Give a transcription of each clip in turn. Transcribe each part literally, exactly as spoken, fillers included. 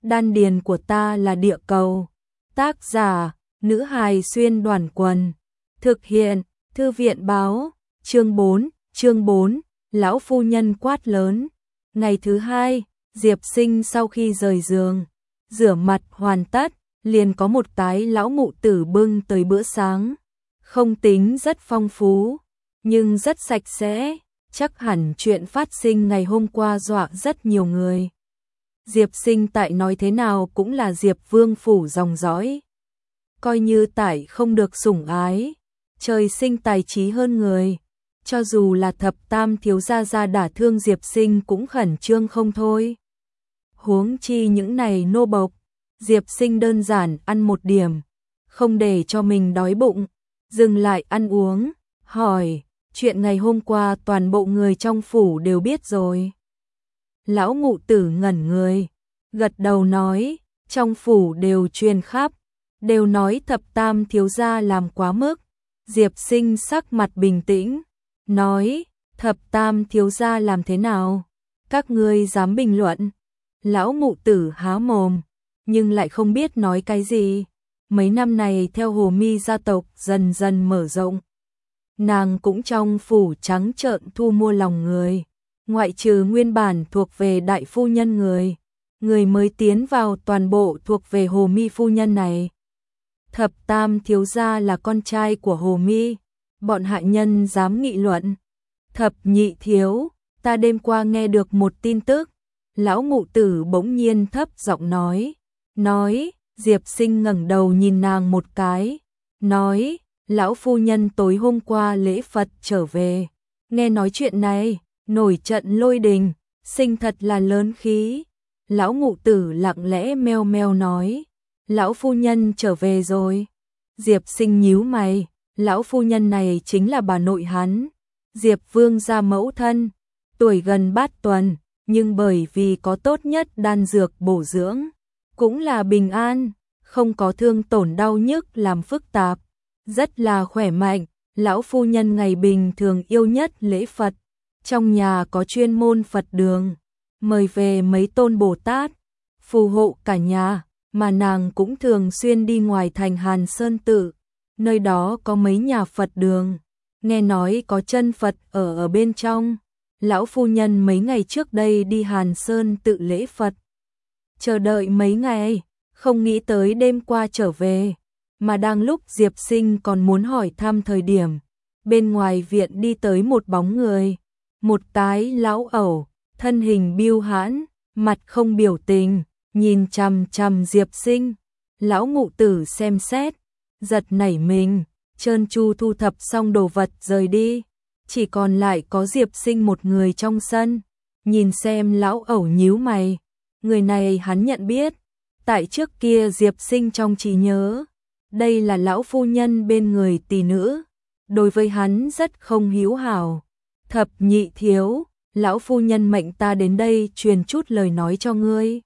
đan điền của ta là địa cầu. Tác giả, nữ hài xuyên đoàn quần. Thực hiện, thư viện báo, chương bốn, chương bốn, lão phu nhân quát lớn. Ngày thứ hai, Diệp Sinh sau khi rời giường, rửa mặt hoàn tất, liền có một cái lão mụ tử bưng tới bữa sáng. Không tính rất phong phú, nhưng rất sạch sẽ, chắc hẳn chuyện phát sinh ngày hôm qua dọa rất nhiều người. Diệp Sinh tại nói thế nào cũng là Diệp Vương phủ dòng dõi. Coi như tại không được sủng ái, trời sinh tài trí hơn người. Cho dù là thập tam thiếu gia gia đả thương Diệp Sinh cũng khẩn trương không thôi. Huống chi những này nô bộc, Diệp Sinh đơn giản ăn một điểm, không để cho mình đói bụng, dừng lại ăn uống, hỏi, chuyện ngày hôm qua toàn bộ người trong phủ đều biết rồi. Lão mụ tử ngẩn người, gật đầu nói, trong phủ đều truyền khắp, đều nói thập tam thiếu gia làm quá mức. Diệp Sinh sắc mặt bình tĩnh, nói, thập tam thiếu gia làm thế nào? Các ngươi dám bình luận? Lão mụ tử há mồm, nhưng lại không biết nói cái gì. Mấy năm này theo Hồ Mi gia tộc dần dần mở rộng, nàng cũng trong phủ trắng trợn thu mua lòng người, ngoại trừ nguyên bản thuộc về đại phu nhân người, người mới tiến vào toàn bộ thuộc về Hồ Mi phu nhân này. Thập tam thiếu gia là con trai của Hồ Mi, bọn hạ nhân dám nghị luận. Thập nhị thiếu, ta đêm qua nghe được một tin tức. Lão mụ tử bỗng nhiên thấp giọng nói, nói, Diệp Sinh ngẩng đầu nhìn nàng một cái, nói, lão phu nhân tối hôm qua lễ Phật trở về, nghe nói chuyện này, nổi trận lôi đình, Sinh thật là lớn khí. Lão mụ tử lặng lẽ meo meo nói, lão phu nhân trở về rồi. Diệp Sinh nhíu mày, lão phu nhân này chính là bà nội hắn, Diệp Vương gia mẫu thân, tuổi gần bát tuần, nhưng bởi vì có tốt nhất đan dược bổ dưỡng, cũng là bình an, không có thương tổn đau nhức làm phức tạp, rất là khỏe mạnh. Lão phu nhân ngày bình thường yêu nhất lễ Phật, trong nhà có chuyên môn Phật đường, mời về mấy tôn Bồ Tát, phù hộ cả nhà, mà nàng cũng thường xuyên đi ngoài thành Hàn Sơn Tự, nơi đó có mấy nhà Phật đường, nghe nói có chân Phật ở ở bên trong. Lão phu nhân mấy ngày trước đây đi Hàn Sơn Tự lễ Phật, chờ đợi mấy ngày, không nghĩ tới đêm qua trở về, mà đang lúc Diệp Sinh còn muốn hỏi thăm thời điểm, bên ngoài viện đi tới một bóng người, một cái lão ẩu, thân hình biêu hãn, mặt không biểu tình, nhìn chằm chằm Diệp Sinh. Lão mụ tử xem xét, giật nảy mình, trơn tru thu thập xong đồ vật rời đi, chỉ còn lại có Diệp Sinh một người trong sân. Nhìn xem lão ẩu nhíu mày, người này hắn nhận biết, tại trước kia Diệp Sinh trong trí nhớ, đây là lão phu nhân bên người tỷ nữ, đối với hắn rất không hữu hảo. Thập nhị thiếu, lão phu nhân mệnh ta đến đây truyền chút lời nói cho ngươi.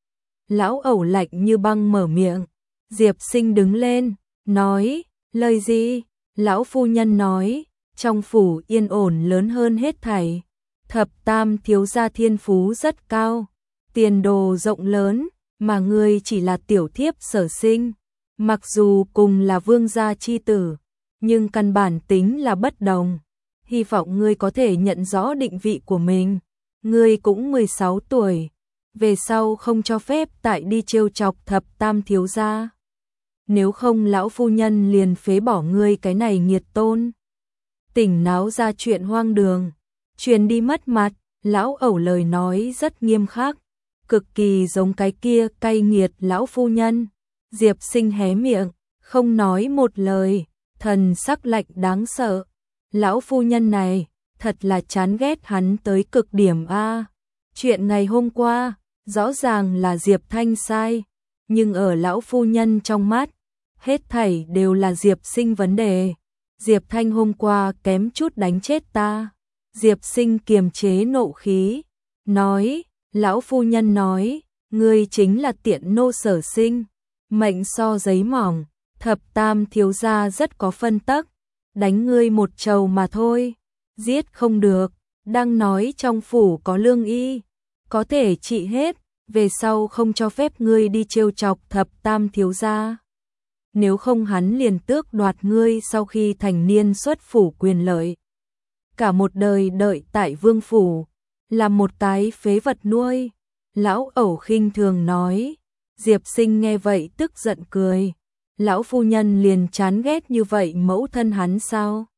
Lão ẩu lạnh như băng mở miệng. Diệp Sinh đứng lên, nói, lời gì? Lão phu nhân nói, trong phủ yên ổn lớn hơn hết thảy. Thập tam thiếu gia thiên phú rất cao, tiền đồ rộng lớn, mà ngươi chỉ là tiểu thiếp sở sinh. Mặc dù cùng là vương gia chi tử, nhưng căn bản tính là bất đồng. Hy vọng ngươi có thể nhận rõ định vị của mình. Ngươi cũng mười sáu tuổi, về sau không cho phép tại đi trêu chọc thập tam thiếu gia. Nếu không lão phu nhân liền phế bỏ ngươi cái này nghiệt tôn. Tỉnh náo ra chuyện hoang đường, truyền đi mất mặt. Lão ẩu lời nói rất nghiêm khắc, cực kỳ giống cái kia cay nghiệt lão phu nhân. Diệp Sinh hé miệng, không nói một lời, thần sắc lạnh đáng sợ. Lão phu nhân này, thật là chán ghét hắn tới cực điểm a. Chuyện ngày hôm qua, rõ ràng là Diệp Thanh sai, nhưng ở lão phu nhân trong mắt, hết thảy đều là Diệp Sinh vấn đề. Diệp Thanh hôm qua kém chút đánh chết ta. Diệp Sinh kiềm chế nộ khí, nói, lão phu nhân nói, ngươi chính là tiện nô sở sinh, mệnh so giấy mỏng, thập tam thiếu gia rất có phân tắc, đánh ngươi một trầu mà thôi, giết không được, đang nói trong phủ có lương y, có thể trị hết, về sau không cho phép ngươi đi trêu chọc thập tam thiếu gia. Nếu không hắn liền tước đoạt ngươi sau khi thành niên xuất phủ quyền lợi. Cả một đời đợi tại vương phủ, làm một cái phế vật nuôi. Lão ẩu khinh thường nói. Diệp Sinh nghe vậy tức giận cười. Lão phu nhân liền chán ghét như vậy mẫu thân hắn sao?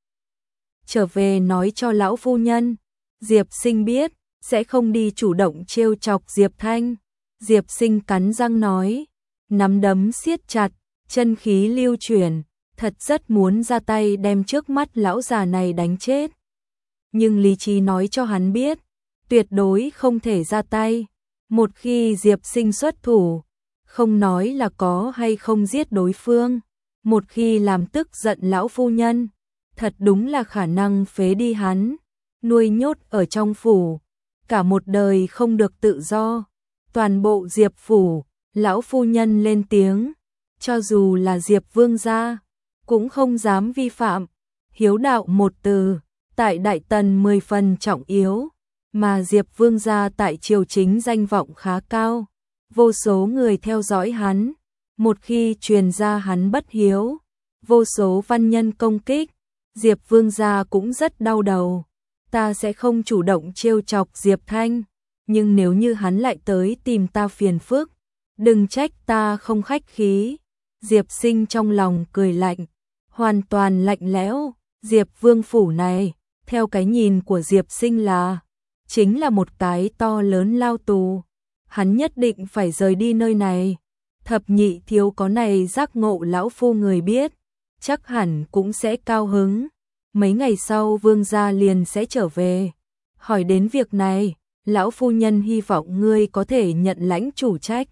Trở về nói cho lão phu nhân. Diệp Sinh biết, sẽ không đi chủ động trêu chọc Diệp Thanh. Diệp Sinh cắn răng nói, nắm đấm siết chặt, chân khí lưu chuyển, thật rất muốn ra tay đem trước mắt lão già này đánh chết. Nhưng lý trí nói cho hắn biết, tuyệt đối không thể ra tay. Một khi Diệp Sinh xuất thủ, không nói là có hay không giết đối phương, một khi làm tức giận lão phu nhân, thật đúng là khả năng phế đi hắn, nuôi nhốt ở trong phủ, cả một đời không được tự do. Toàn bộ Diệp phủ, lão phu nhân lên tiếng, cho dù là Diệp vương gia, cũng không dám vi phạm. Hiếu đạo một từ, tại Đại Tần mười phần trọng yếu, mà Diệp vương gia tại triều chính danh vọng khá cao, vô số người theo dõi hắn, một khi truyền ra hắn bất hiếu, vô số văn nhân công kích, Diệp vương gia cũng rất đau đầu. Ta sẽ không chủ động trêu chọc Diệp Thanh, nhưng nếu như hắn lại tới tìm ta phiền phức, đừng trách ta không khách khí. Diệp Sinh trong lòng cười lạnh, hoàn toàn lạnh lẽo. Diệp vương phủ này, theo cái nhìn của Diệp Sinh là, chính là một cái to lớn lao tù. Hắn nhất định phải rời đi nơi này. Thập nhị thiếu có này giác ngộ lão phu người biết, chắc hẳn cũng sẽ cao hứng. Mấy ngày sau vương gia liền sẽ trở về. Hỏi đến việc này, lão phu nhân hy vọng ngươi có thể nhận lãnh chủ trách.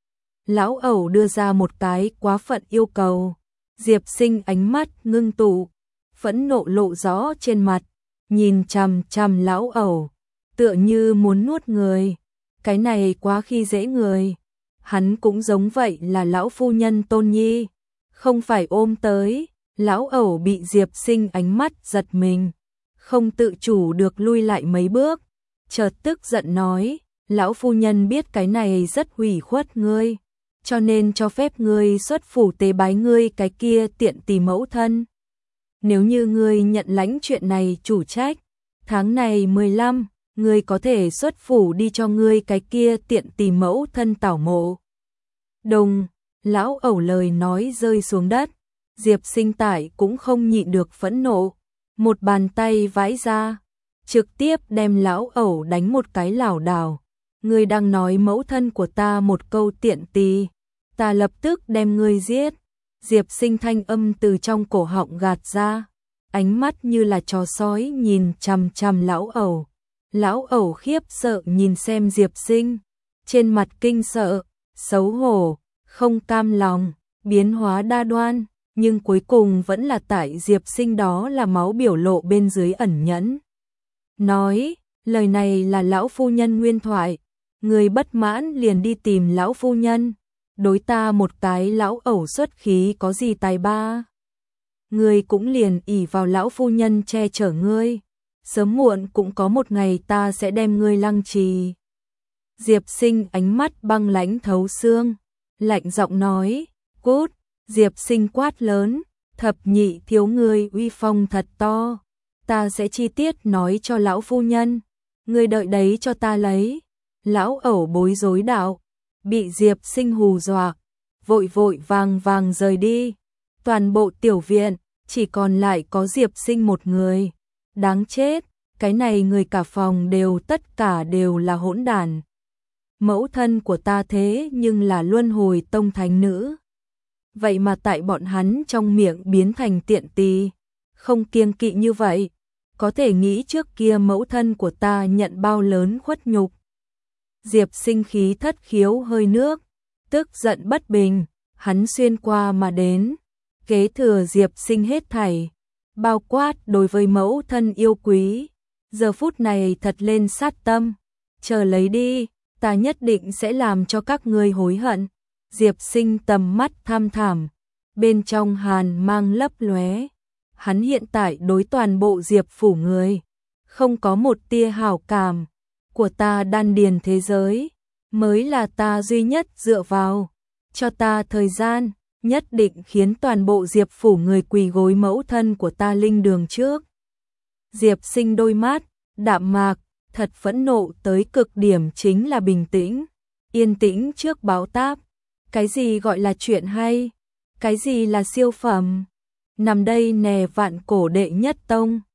Lão ẩu đưa ra một cái quá phận yêu cầu. Diệp Sinh ánh mắt ngưng tụ, phẫn nộ lộ rõ trên mặt, nhìn chằm chằm lão ẩu, tựa như muốn nuốt người. Cái này quá khi dễ người. Hắn cũng giống vậy là lão phu nhân tôn nhi, không phải ôm tới. Lão ẩu bị Diệp Sinh ánh mắt giật mình, không tự chủ được lui lại mấy bước, chợt tức giận nói, lão phu nhân biết cái này rất hủy khuất ngươi, cho nên cho phép ngươi xuất phủ tế bái ngươi cái kia tiện tỳ mẫu thân. Nếu như ngươi nhận lãnh chuyện này chủ trách, tháng này mười lăm, ngươi có thể xuất phủ đi cho ngươi cái kia tiện tỳ mẫu thân tảo mộ. Đùng, lão ẩu lời nói rơi xuống đất. Diệp Sinh tại cũng không nhịn được phẫn nộ, một bàn tay vãi ra, trực tiếp đem lão ẩu đánh một cái lảo đảo. Ngươi đang nói mẫu thân của ta một câu tiện tỳ, ta lập tức đem ngươi giết. Diệp Sinh thanh âm từ trong cổ họng gạt ra, ánh mắt như là chó sói nhìn chằm chằm lão ẩu. Lão ẩu khiếp sợ nhìn xem Diệp Sinh, trên mặt kinh sợ, xấu hổ, không cam lòng, biến hóa đa đoan. Nhưng cuối cùng vẫn là tại Diệp Sinh đó là máu biểu lộ bên dưới ẩn nhẫn. Nói, lời này là lão phu nhân nguyên thoại, người bất mãn liền đi tìm lão phu nhân, đối ta một cái lão ẩu xuất khí có gì tài ba. Ngươi cũng liền ỷ vào lão phu nhân che chở ngươi, sớm muộn cũng có một ngày ta sẽ đem ngươi lăng trì. Diệp Sinh ánh mắt băng lãnh thấu xương, lạnh giọng nói, cút. Diệp Sinh quát lớn, thập nhị thiếu ngươi uy phong thật to, ta sẽ chi tiết nói cho lão phu nhân, ngươi đợi đấy cho ta lấy. Lão ẩu bối rối đạo, bị Diệp Sinh hù dọa, vội vội vàng vàng rời đi. Toàn bộ tiểu viện, chỉ còn lại có Diệp Sinh một người. Đáng chết, cái này người cả phòng đều tất cả đều là hỗn đản. Mẫu thân của ta thế nhưng là luân hồi tông thánh nữ. Vậy mà tại bọn hắn trong miệng biến thành tiện tỳ, không kiêng kỵ như vậy, có thể nghĩ trước kia mẫu thân của ta nhận bao lớn khuất nhục. Diệp Sinh khí thất khiếu hơi nước, tức giận bất bình, hắn xuyên qua mà đến, kế thừa Diệp Sinh hết thảy, bao quát đối với mẫu thân yêu quý, giờ phút này thật lên sát tâm, chờ lấy đi, ta nhất định sẽ làm cho các ngươi hối hận. Diệp Sinh tầm mắt tham thảm, bên trong hàn mang lấp lóe. Hắn hiện tại đối toàn bộ Diệp phủ người, không có một tia hảo cảm. Của ta đan điền thế giới, mới là ta duy nhất dựa vào. Cho ta thời gian, nhất định khiến toàn bộ Diệp phủ người quỳ gối mẫu thân của ta linh đường trước. Diệp Sinh đôi mắt đạm mạc, thật phẫn nộ tới cực điểm chính là bình tĩnh, yên tĩnh trước báo táp. Cái gì gọi là chuyện hay? Cái gì là siêu phẩm? Nằm đây nè vạn cổ đệ nhất tông.